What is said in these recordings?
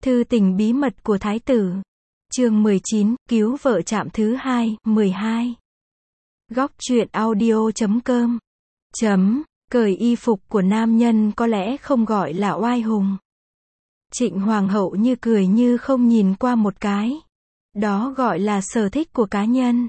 Thư tình bí mật của Thái tử. Chương 19, cứu vợ trạm thứ 2, 12. Góc truyện audio.com. Cởi y phục của nam nhân có lẽ không gọi là oai hùng. Trịnh Hoàng hậu như cười như không nhìn qua một cái. Đó gọi là sở thích của cá nhân.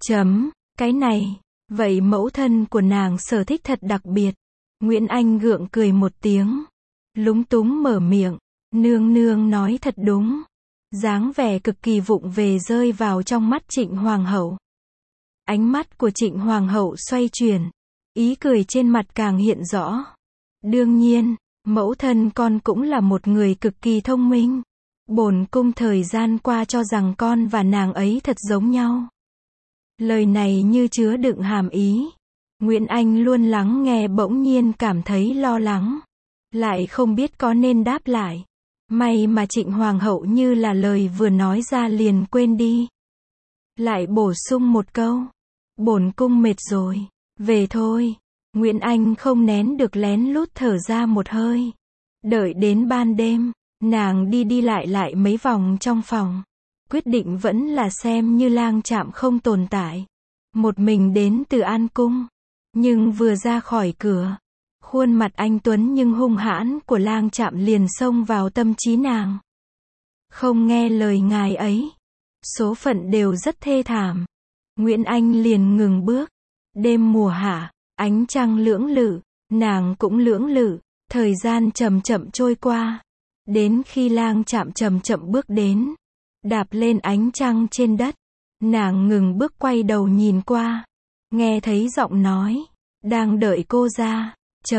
Cái này. Vậy mẫu thân của nàng sở thích thật đặc biệt. Nguyễn Anh gượng cười một tiếng. Lúng túng mở miệng. Nương nương nói thật đúng. Dáng vẻ cực kỳ vụng về rơi vào trong mắt Trịnh Hoàng hậu. Ánh mắt của Trịnh Hoàng hậu xoay chuyển. Ý cười trên mặt càng hiện rõ. Đương nhiên, mẫu thân con cũng là một người cực kỳ thông minh. Bổn cung thời gian qua cho rằng con và nàng ấy thật giống nhau. Lời này như chứa đựng hàm ý. Nguyễn Anh luôn lắng nghe bỗng nhiên cảm thấy lo lắng. Lại không biết có nên đáp lại. May mà Trịnh Hoàng hậu như là lời vừa nói ra liền quên đi. Lại bổ sung một câu. Bổn cung mệt rồi. Về thôi. Nguyễn Anh không nén được lén lút thở ra một hơi. Đợi đến ban đêm, nàng đi lại mấy vòng trong phòng. Quyết định vẫn là xem như Lang Trạm không tồn tại. Một mình đến từ An Cung. Nhưng vừa ra khỏi cửa, khuôn mặt anh tuấn nhưng hung hãn của Lang Trạm liền xông vào tâm trí nàng. Không nghe lời ngài ấy. Số phận đều rất thê thảm. Nguyễn Anh liền ngừng bước. Đêm mùa hạ, ánh trăng lưỡng lự, nàng cũng lưỡng lự, thời gian chậm chậm trôi qua. Đến khi Lang Trạm chậm chậm bước đến, đạp lên ánh trăng trên đất, nàng ngừng bước quay đầu nhìn qua. Nghe thấy giọng nói, đang đợi cô ra,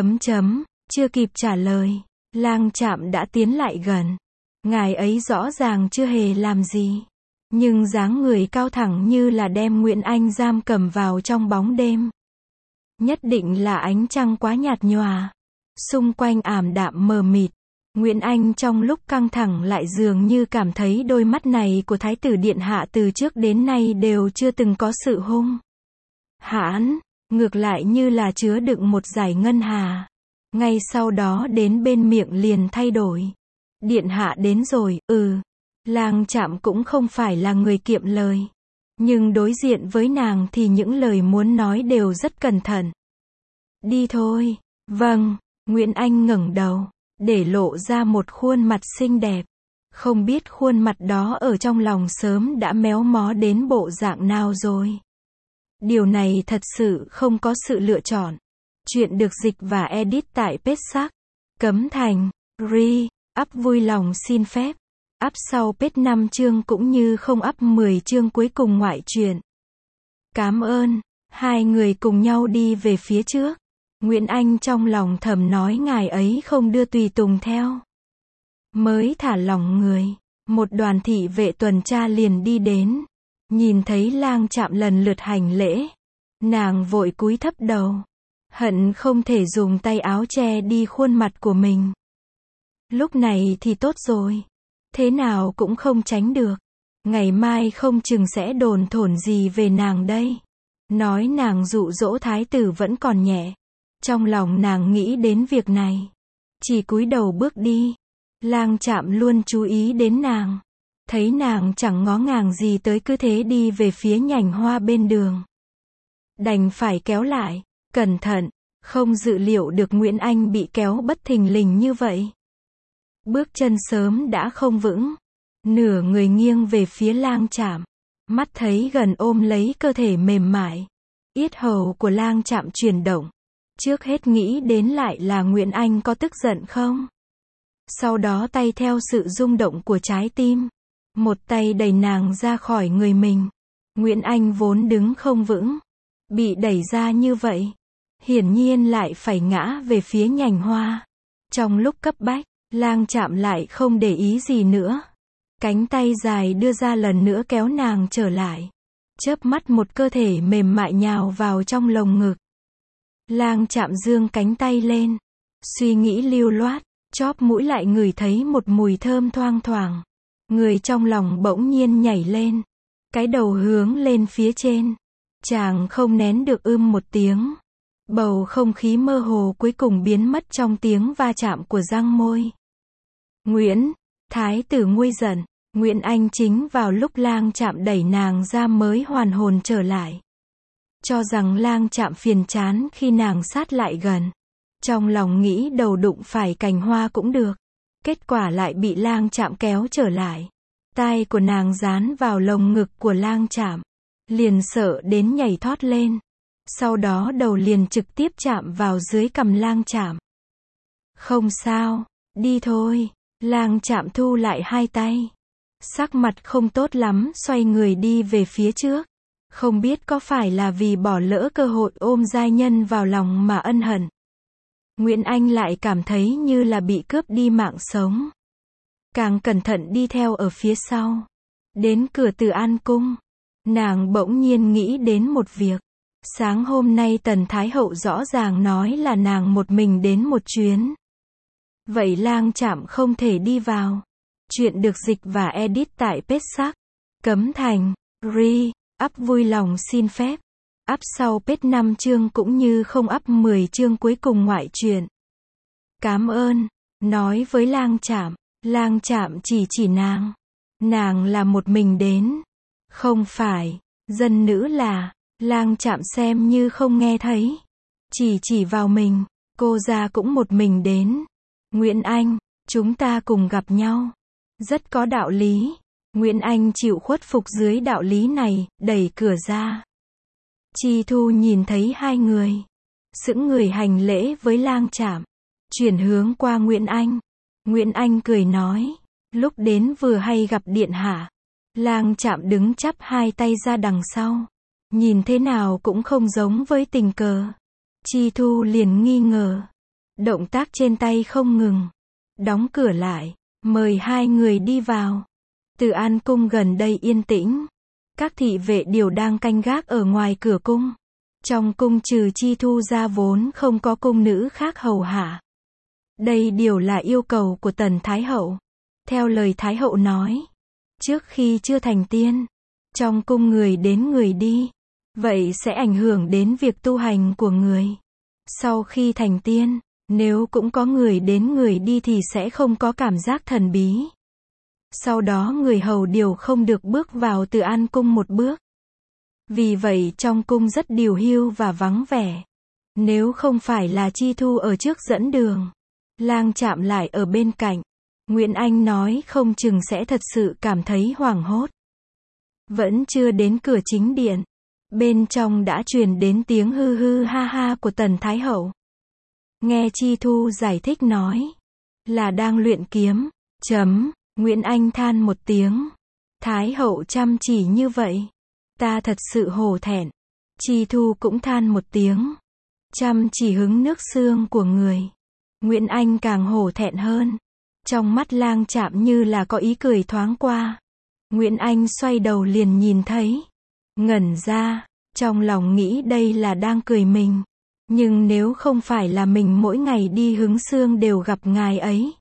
chưa kịp trả lời, Lang Trạm đã tiến lại gần. Ngài ấy rõ ràng chưa hề làm gì, nhưng dáng người cao thẳng như là đem Nguyễn Anh giam cầm vào trong bóng đêm. Nhất định là ánh trăng quá nhạt nhòa, xung quanh ảm đạm mờ mịt. Nguyễn Anh trong lúc căng thẳng lại dường như cảm thấy đôi mắt này của Thái tử Điện Hạ từ trước đến nay đều chưa từng có sự hung hãn, ngược lại như là chứa đựng một dải ngân hà. Ngay sau đó đến bên miệng liền thay đổi. Điện Hạ đến rồi, Lang Trạm cũng không phải là người kiệm lời. Nhưng đối diện với nàng thì những lời muốn nói đều rất cẩn thận. Đi thôi. Vâng. Nguyễn Anh ngẩng đầu, để lộ ra một khuôn mặt xinh đẹp. Không biết khuôn mặt đó ở trong lòng sớm đã méo mó đến bộ dạng nào rồi. Điều này thật sự không có sự lựa chọn. Chuyện được dịch và edit tại Petssac. Cấm Thành. Up vui lòng xin phép. Up sau page 5 chương cũng như không up 10 chương cuối cùng ngoại truyện. Cảm ơn. Hai người cùng nhau đi về phía trước. Nguyễn Anh trong lòng thầm nói ngài ấy không đưa tùy tùng theo. Mới thả lỏng người, một đoàn thị vệ tuần tra liền đi đến. Nhìn thấy Lang Trạm lần lượt hành lễ. Nàng vội cúi thấp đầu. Hận không thể dùng tay áo che đi khuôn mặt của mình. Lúc này thì tốt rồi. Thế nào cũng không tránh được. Ngày mai không chừng sẽ đồn thổi gì về nàng đây. Nói nàng dụ dỗ thái tử vẫn còn nhẹ. Trong lòng nàng nghĩ đến việc này. Chỉ cúi đầu bước đi. Lang Trạm luôn chú ý đến nàng. Thấy nàng chẳng ngó ngàng gì tới cứ thế đi về phía nhành hoa bên đường. Đành phải kéo lại. Cẩn thận. Không dự liệu được Nguyễn Anh bị kéo bất thình lình như vậy. Bước chân sớm đã không vững. Nửa người nghiêng về phía Lang Trạm. Mắt thấy gần ôm lấy cơ thể mềm mại. Yết hầu của Lang Trạm chuyển động. Trước hết nghĩ đến lại là Nguyễn Anh có tức giận không? Sau đó tay theo sự rung động của trái tim. Một tay đẩy nàng ra khỏi người mình. Nguyễn Anh vốn đứng không vững. Bị đẩy ra như vậy. Hiển nhiên lại phải ngã về phía nhành hoa. Trong lúc cấp bách, Lang Trạm lại không để ý gì nữa. Cánh tay dài đưa ra lần nữa kéo nàng trở lại. Chớp mắt một cơ thể mềm mại nhào vào trong lồng ngực. Lang Trạm dương cánh tay lên. Suy nghĩ lưu loát, chóp mũi lại ngửi thấy một mùi thơm thoang thoảng. Người trong lòng bỗng nhiên nhảy lên. Cái đầu hướng lên phía trên. Chàng không nén được một tiếng. Bầu không khí mơ hồ cuối cùng biến mất trong tiếng va chạm của răng môi. Nguyễn, Thái tử nguôi giận, Nguyễn Anh chính vào lúc Lang Trạm đẩy nàng ra mới hoàn hồn trở lại. Cho rằng Lang Trạm phiền chán khi nàng sát lại gần. Trong lòng nghĩ đầu đụng phải cành hoa cũng được. Kết quả lại bị Lang Trạm kéo trở lại. Tai của nàng dán vào lồng ngực của Lang Trạm. Liền sợ đến nhảy thoát lên. Sau đó đầu liền trực tiếp chạm vào dưới cằm Lang Trạm. Không sao, đi thôi. Lang Trạm thu lại hai tay. Sắc mặt không tốt lắm, xoay người đi về phía trước. Không biết có phải là vì bỏ lỡ cơ hội ôm giai nhân vào lòng mà ân hận. Nguyễn Anh lại cảm thấy như là bị cướp đi mạng sống. Càng cẩn thận đi theo ở phía sau. Đến cửa Từ An Cung. Nàng bỗng nhiên nghĩ đến một việc. Sáng hôm nay Tần Thái Hậu rõ ràng nói là nàng một mình đến một chuyến. Vậy Lang Trạm không thể đi vào. Chuyện được dịch và edit tại Pết-sac. Cấm Thành. Up vui lòng xin phép. Up sau Pết 5 chương cũng như không up 10 chương cuối cùng ngoại truyện. Cảm ơn. Nói với Lang Trạm. Lang Trạm chỉ nàng. Nàng là một mình đến. Không phải. Dân nữ là. Lang Trạm xem như không nghe thấy. Chỉ vào mình. Cô ra cũng một mình đến. Nguyễn Anh, chúng ta cùng gặp nhau. Rất có đạo lý. Nguyễn Anh chịu khuất phục dưới đạo lý này, đẩy cửa ra. Chi Thu nhìn thấy hai người. Sững người hành lễ với Lang Trạm. Chuyển hướng qua Nguyễn Anh. Nguyễn Anh cười nói. Lúc đến vừa hay gặp điện hạ. Lang Trạm đứng chắp hai tay ra đằng sau. Nhìn thế nào cũng không giống với tình cờ. Chi Thu liền nghi ngờ. Động tác trên tay không ngừng. Đóng cửa lại. Mời hai người đi vào. Từ An Cung gần đây yên tĩnh. Các thị vệ đều đang canh gác ở ngoài cửa cung. Trong cung trừ Chi Thu ra vốn không có cung nữ khác hầu hạ. Đây đều là yêu cầu của Tần Thái Hậu. Theo lời Thái Hậu nói. Trước khi chưa thành tiên. Trong cung người đến người đi. Vậy sẽ ảnh hưởng đến việc tu hành của người. Sau khi thành tiên. Nếu cũng có người đến người đi thì sẽ không có cảm giác thần bí. Sau đó người hầu đều không được bước vào Từ An Cung một bước. Vì vậy trong cung rất điều hưu và vắng vẻ. Nếu không phải là Chi Thu ở trước dẫn đường. Lang Trạm lại ở bên cạnh. Nguyễn Anh nói không chừng sẽ thật sự cảm thấy hoảng hốt. Vẫn chưa đến cửa chính điện. Bên trong đã truyền đến tiếng hư hư ha ha của Tần Thái Hậu. Nghe Chi Thu giải thích nói. Là đang luyện kiếm. Nguyễn Anh than một tiếng. Thái Hậu chăm chỉ như vậy. Ta thật sự hổ thẹn. Chi Thu cũng than một tiếng. Chăm chỉ hứng nước xương của người. Nguyễn Anh càng hổ thẹn hơn. Trong mắt Lang Trạm như là có ý cười thoáng qua. Nguyễn Anh xoay đầu liền nhìn thấy. Ngẩn ra. Trong lòng nghĩ đây là đang cười mình. Nhưng nếu không phải là mình mỗi ngày đi hứng xương đều gặp ngài ấy.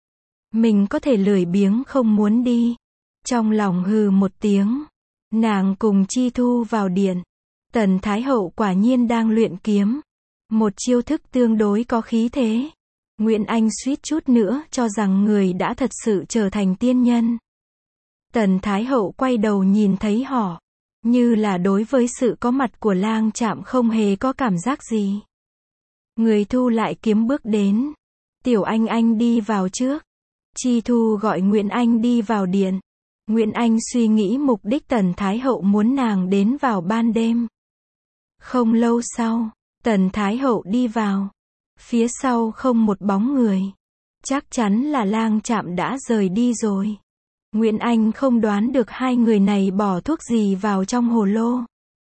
Mình có thể lười biếng không muốn đi. Trong lòng hừ một tiếng. Nàng cùng Chi Thu vào điện. Tần Thái Hậu quả nhiên đang luyện kiếm. Một chiêu thức tương đối có khí thế. Nguyễn Anh suýt chút nữa cho rằng người đã thật sự trở thành tiên nhân. Tần Thái Hậu quay đầu nhìn thấy họ. Như là đối với sự có mặt của Lang Trạm không hề có cảm giác gì. Người thu lại kiếm bước đến. Tiểu Anh đi vào trước. Chi Thu gọi Nguyễn Anh đi vào điện. Nguyễn Anh suy nghĩ mục đích Tần Thái Hậu muốn nàng đến vào ban đêm. Không lâu sau, Tần Thái Hậu đi vào. Phía sau không một bóng người. Chắc chắn là Lang Trạm đã rời đi rồi. Nguyễn Anh không đoán được hai người này bỏ thuốc gì vào trong hồ lô.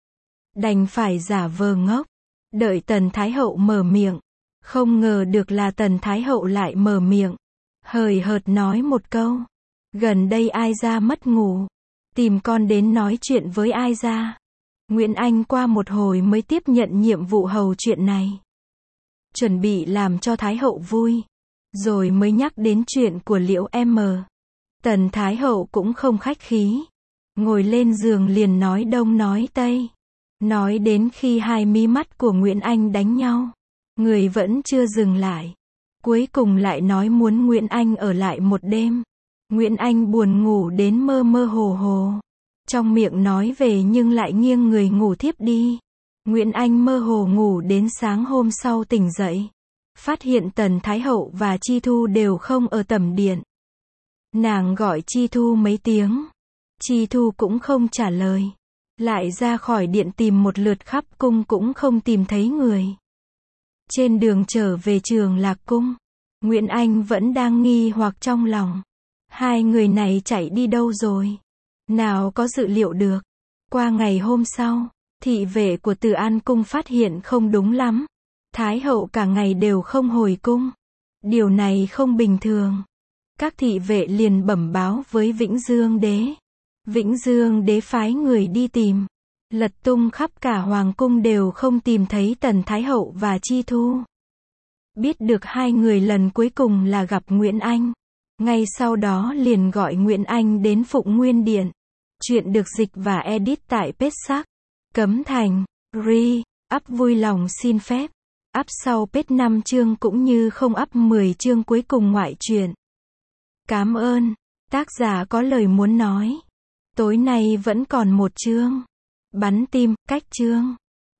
Đành phải giả vờ ngốc. Đợi Tần Thái Hậu mở miệng. Không ngờ được là Tần Thái Hậu lại mở miệng. Hời hợt nói một câu. Gần đây ai ra mất ngủ. Tìm con đến nói chuyện với ai ra. Nguyễn Anh qua một hồi mới tiếp nhận nhiệm vụ hầu chuyện này. Chuẩn bị làm cho Thái Hậu vui. Rồi mới nhắc đến chuyện của Liễu M. Tần Thái Hậu cũng không khách khí. Ngồi lên giường liền nói đông nói tây. Nói đến khi hai mí mắt của Nguyễn Anh đánh nhau. Người vẫn chưa dừng lại. Cuối cùng lại nói muốn Nguyễn Anh ở lại một đêm. Nguyễn Anh buồn ngủ đến mơ mơ hồ hồ. Trong miệng nói về nhưng lại nghiêng người ngủ thiếp đi. Nguyễn Anh mơ hồ ngủ đến sáng hôm sau tỉnh dậy. Phát hiện Tần Thái Hậu và Chi Thu đều không ở tẩm điện. Nàng gọi Chi Thu mấy tiếng. Chi Thu cũng không trả lời. Lại ra khỏi điện tìm một lượt khắp cung cũng không tìm thấy người. Trên đường trở về Trường Lạc Cung, Nguyễn Anh vẫn đang nghi hoặc trong lòng. Hai người này chạy đi đâu rồi? Nào có dự liệu được. Qua ngày hôm sau, thị vệ của Từ An Cung phát hiện không đúng lắm. Thái hậu cả ngày đều không hồi cung. Điều này không bình thường. Các thị vệ liền bẩm báo với Vĩnh Dương Đế. Vĩnh Dương Đế phái người đi tìm. Lật tung khắp cả hoàng cung đều không tìm thấy Tần Thái Hậu và Chi Thu. Biết được hai người lần cuối cùng là gặp Nguyễn Anh. Ngay sau đó liền gọi Nguyễn Anh đến Phụng Nguyên Điện. Chuyện được dịch và edit tại Pết-sac. Cấm Thành. Up vui lòng xin phép. Up sau Pết 5 chương cũng như không up 10 chương cuối cùng ngoại truyện. Cảm ơn. Tác giả có lời muốn nói. Tối nay vẫn còn một chương. Bắn tim, cách chương.